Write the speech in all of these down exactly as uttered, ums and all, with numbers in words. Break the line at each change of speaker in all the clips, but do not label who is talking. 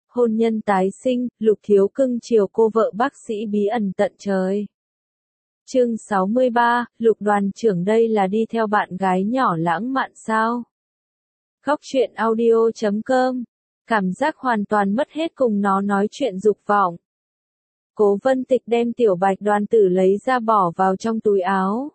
hôn nhân tái sinh, Lục Thiếu cưng chiều cô vợ bác sĩ bí ẩn tận trời. Chương sáu mươi ba, Lục đoàn trưởng đây là đi theo bạn gái nhỏ lãng mạn sao? Góc truyện audio chấm com. Cảm giác hoàn toàn mất hết cùng nó nói chuyện dục vọng. Cố Vân Tịch đem Tiểu Bạch Đoàn Tử lấy ra bỏ vào trong túi áo.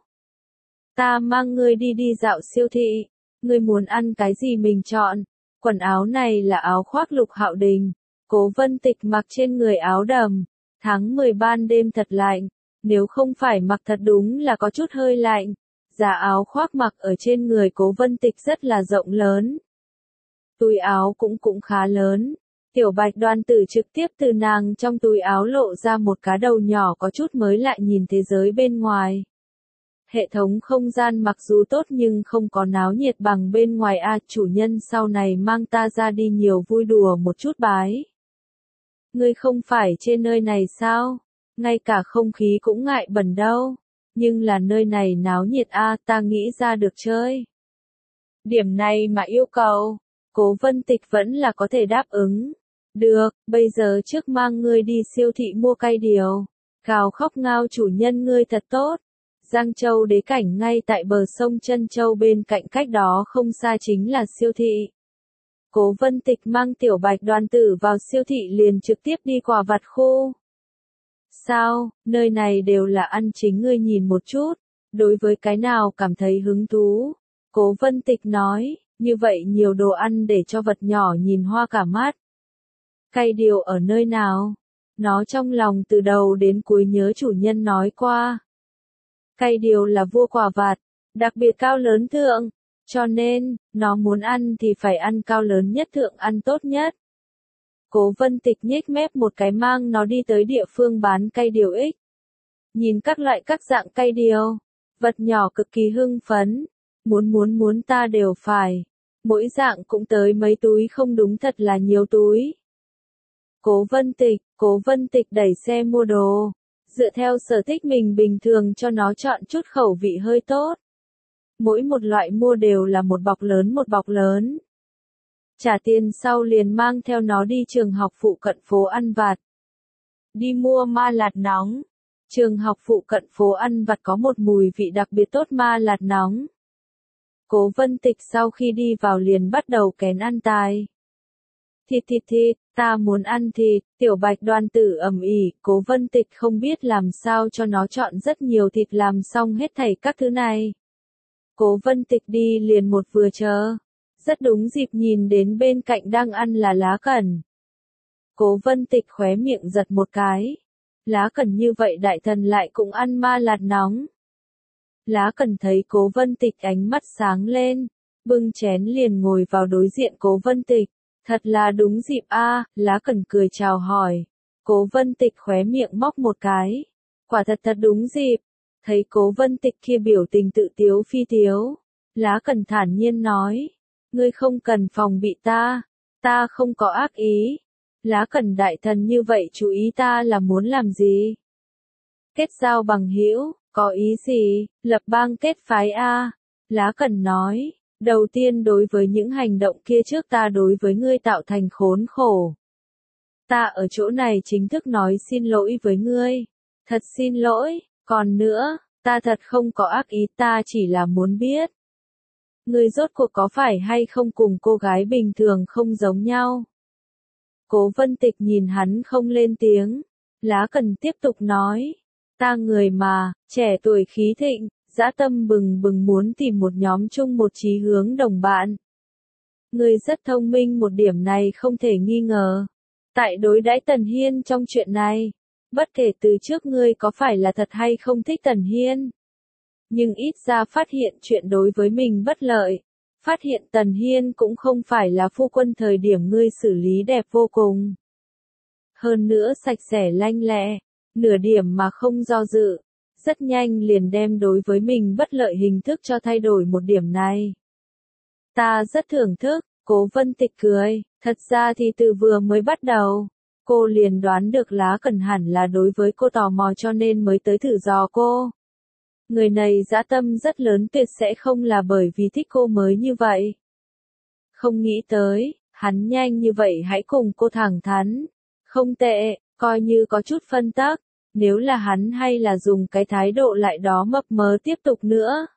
Ta mang ngươi đi đi dạo siêu thị. Ngươi muốn ăn cái gì mình chọn. Quần áo này là áo khoác Lục Hạo Đình. Cố Vân Tịch mặc trên người áo đầm. Tháng mười ban đêm thật lạnh. Nếu không phải mặc thật đúng là có chút hơi lạnh. Giá áo khoác mặc ở trên người Cố Vân Tịch rất là rộng lớn. Túi áo cũng cũng khá lớn. Tiểu Bạch Đoàn Tử trực tiếp từ nàng trong túi áo lộ ra một cá đầu nhỏ có chút mới lại nhìn thế giới bên ngoài. Hệ thống không gian mặc dù tốt nhưng không có náo nhiệt bằng bên ngoài a, chủ nhân sau này mang ta ra đi nhiều vui đùa một chút bái. Ngươi không phải trên nơi này sao? Ngay cả không khí cũng ngại bẩn đâu. Nhưng là nơi này náo nhiệt a, ta nghĩ ra được chơi. Điểm này mà yêu cầu, Cố Vân Tịch vẫn là có thể đáp ứng. Được, bây giờ trước mang ngươi đi siêu thị mua cây điều. Gào khóc ngao chủ nhân ngươi thật tốt. Giang Châu đế cảnh ngay tại bờ sông Trân Châu bên cạnh cách đó không xa chính là siêu thị. Cố Vân Tịch mang Tiểu Bạch Đoàn Tử vào siêu thị liền trực tiếp đi quà vặt khu. Sao, nơi này đều là ăn chính ngươi nhìn một chút. Đối với cái nào cảm thấy hứng thú. Cố Vân Tịch nói, như vậy nhiều đồ ăn để cho vật nhỏ nhìn hoa cả mắt. Cây điều ở nơi nào? Nó trong lòng từ đầu đến cuối nhớ chủ nhân nói qua. Cây điều là vua quả vặt, đặc biệt cao lớn thượng, cho nên, nó muốn ăn thì phải ăn cao lớn nhất thượng ăn tốt nhất. Cố Vân Tịch nhếch mép một cái mang nó đi tới địa phương bán cây điều ích. Nhìn các loại các dạng cây điều, vật nhỏ cực kỳ hưng phấn, muốn muốn muốn ta đều phải, mỗi dạng cũng tới mấy túi không đúng thật là nhiều túi. Cố Vân Tịch, Cố Vân Tịch đẩy xe mua đồ, dựa theo sở thích mình bình thường cho nó chọn chút khẩu vị hơi tốt. Mỗi một loại mua đều là một bọc lớn một bọc lớn. Trả tiền sau liền mang theo nó đi trường học phụ cận phố ăn vặt. Đi mua ma lạt nóng. Trường học phụ cận phố ăn vặt có một mùi vị đặc biệt tốt ma lạt nóng. Cố Vân Tịch sau khi đi vào liền bắt đầu kén ăn tài. Thịt thịt thịt, ta muốn ăn thịt, Tiểu Bạch Đoàn Tử ầm ĩ, Cố Vân Tịch không biết làm sao cho nó chọn rất nhiều thịt làm xong hết thảy các thứ này. Cố Vân Tịch đi liền một vừa chờ. Rất đúng dịp nhìn đến bên cạnh đang ăn là Lá Cẩn. Cố Vân Tịch khóe miệng giật một cái. Lá Cẩn như vậy đại thần lại cũng ăn ma lạt nóng. Lá Cẩn thấy Cố Vân Tịch ánh mắt sáng lên, bưng chén liền ngồi vào đối diện Cố Vân Tịch. Thật là đúng dịp a, Lá Cẩn cười chào hỏi. Cố Vân Tịch khóe miệng móc một cái. Quả thật thật đúng dịp. Thấy Cố Vân Tịch kia biểu tình tự tiếu phi tiếu. Lá Cẩn thản nhiên nói. Ngươi không cần phòng bị ta. Ta không có ác ý. Lá Cẩn đại thần như vậy chú ý ta là muốn làm gì? Kết giao bằng hữu, có ý gì? Lập bang kết phái a. Lá Cẩn nói. Đầu tiên đối với những hành động kia trước ta đối với ngươi tạo thành khốn khổ. Ta ở chỗ này chính thức nói xin lỗi với ngươi. Thật xin lỗi, còn nữa, ta thật không có ác ý ta chỉ là muốn biết. Ngươi rốt cuộc có phải hay không cùng cô gái bình thường không giống nhau? Cố Vân Tịch nhìn hắn không lên tiếng. Lá Cẩn tiếp tục nói. Ta người mà, trẻ tuổi khí thịnh. Dã tâm bừng bừng muốn tìm một nhóm chung một chí hướng đồng bạn. Ngươi rất thông minh một điểm này không thể nghi ngờ. Tại đối đãi Tần Hiên trong chuyện này, bất kể từ trước ngươi có phải là thật hay không thích Tần Hiên. Nhưng ít ra phát hiện chuyện đối với mình bất lợi. Phát hiện Tần Hiên cũng không phải là phu quân thời điểm ngươi xử lý đẹp vô cùng. Hơn nữa sạch sẽ lanh lẹ, nửa điểm mà không do dự. Rất nhanh liền đem đối với mình bất lợi hình thức cho thay đổi một điểm này. Ta rất thưởng thức, Cố Vân Tịch cười, thật ra thì từ vừa mới bắt đầu, cô liền đoán được Lá Cẩn hẳn là đối với cô tò mò cho nên mới tới thử dò cô. Người này dã tâm rất lớn tuyệt sẽ không là bởi vì thích cô mới như vậy. Không nghĩ tới, Hắn nhanh như vậy hãy cùng cô thẳng thắn. Không tệ, coi như có chút phân tắc. Nếu là hắn hay là dùng cái thái độ lại đó mập mờ tiếp tục nữa,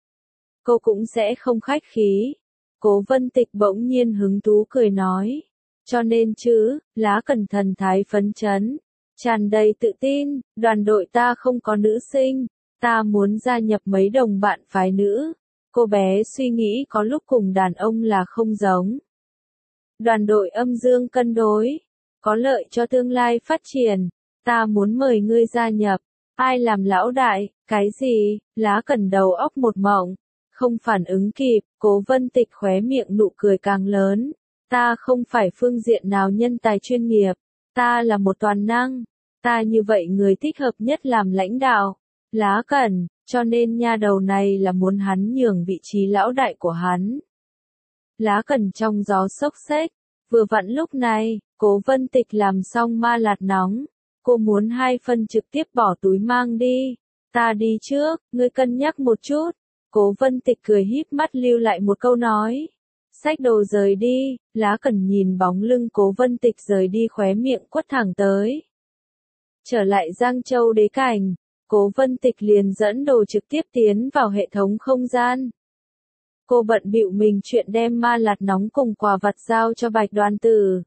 cô cũng sẽ không khách khí. Cố Vân Tịch bỗng nhiên hứng thú cười nói. Cho nên chứ, Lá Cẩn thần thái phấn chấn, tràn đầy tự tin, đoàn đội ta không có nữ sinh, ta muốn gia nhập mấy đồng bạn phái nữ. Cô bé suy nghĩ có lúc cùng đàn ông là không giống. Đoàn đội âm dương cân đối, có lợi cho tương lai phát triển, ta muốn mời ngươi gia nhập. Ai làm lão đại, cái gì? Lá Cẩn đầu óc một mộng, không phản ứng kịp. Cố Vân Tịch khóe miệng nụ cười càng lớn. Ta không phải phương diện nào nhân tài chuyên nghiệp, ta là một toàn năng, ta như vậy người thích hợp nhất làm lãnh đạo. Lá Cẩn, cho nên nha đầu này là muốn hắn nhường vị trí lão đại của hắn. Lá Cẩn trong gió xốc xếch, vừa vặn lúc này, Cố Vân Tịch làm xong ma lạt nóng, cô muốn hai phân trực tiếp bỏ túi mang đi. Ta đi trước, ngươi cân nhắc một chút. Cố Vân Tịch cười híp mắt lưu lại một câu nói. Xách đồ rời đi. Lá Cẩn nhìn bóng lưng Cố Vân Tịch rời đi khóe miệng quất thẳng tới. Trở lại Giang Châu đế cảnh, Cố Vân Tịch liền dẫn đồ trực tiếp tiến vào hệ thống không gian. Cô bận bịu mình chuyện đem ma lạt nóng cùng quà vặt giao cho Bạch Đoàn Tử.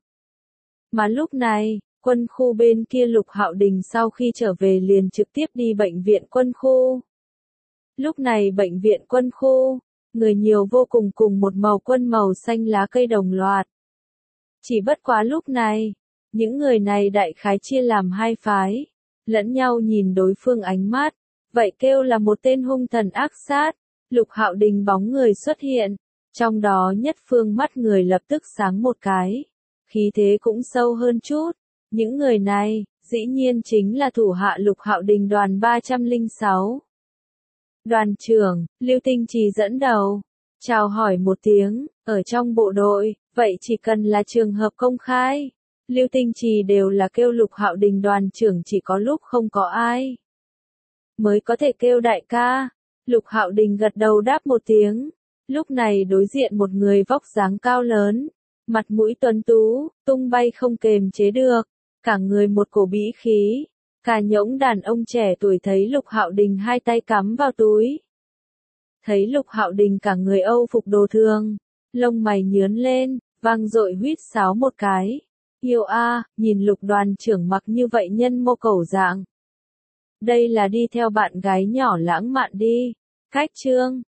Mà lúc này, quân khu bên kia Lục Hạo Đình sau khi trở về liền trực tiếp đi bệnh viện quân khu. Lúc này bệnh viện quân khu, người nhiều vô cùng cùng một màu quân màu xanh lá cây đồng loạt. Chỉ bất quá lúc này, những người này đại khái chia làm hai phái, lẫn nhau nhìn đối phương ánh mắt, vậy kêu là một tên hung thần ác sát. Lục Hạo Đình bóng người xuất hiện, trong đó nhất phương mắt người lập tức sáng một cái, khí thế cũng sâu hơn chút. Những người này, dĩ nhiên chính là thủ hạ Lục Hạo Đình đoàn ba không sáu. Đoàn trưởng, Lưu Tinh Trì dẫn đầu, chào hỏi một tiếng, ở trong bộ đội, vậy chỉ cần là trường hợp công khai, Lưu Tinh Trì đều là kêu Lục Hạo Đình đoàn trưởng, chỉ có lúc không có ai mới có thể kêu đại ca. Lục Hạo Đình gật đầu đáp một tiếng, lúc này đối diện một người vóc dáng cao lớn, mặt mũi tuấn tú, tung bay không kềm chế được, cả người một cổ bĩ khí. Cả nhỗng đàn ông trẻ tuổi thấy Lục Hạo Đình hai tay cắm vào túi. Thấy Lục Hạo Đình cả người Âu phục đồ thường, lông mày nhướn lên, vang dội huýt sáo một cái. Yêu a, nhìn Lục đoàn trưởng mặc như vậy nhân mô cẩu dạng. Đây là đi theo bạn gái nhỏ lãng mạn đi. Cách chương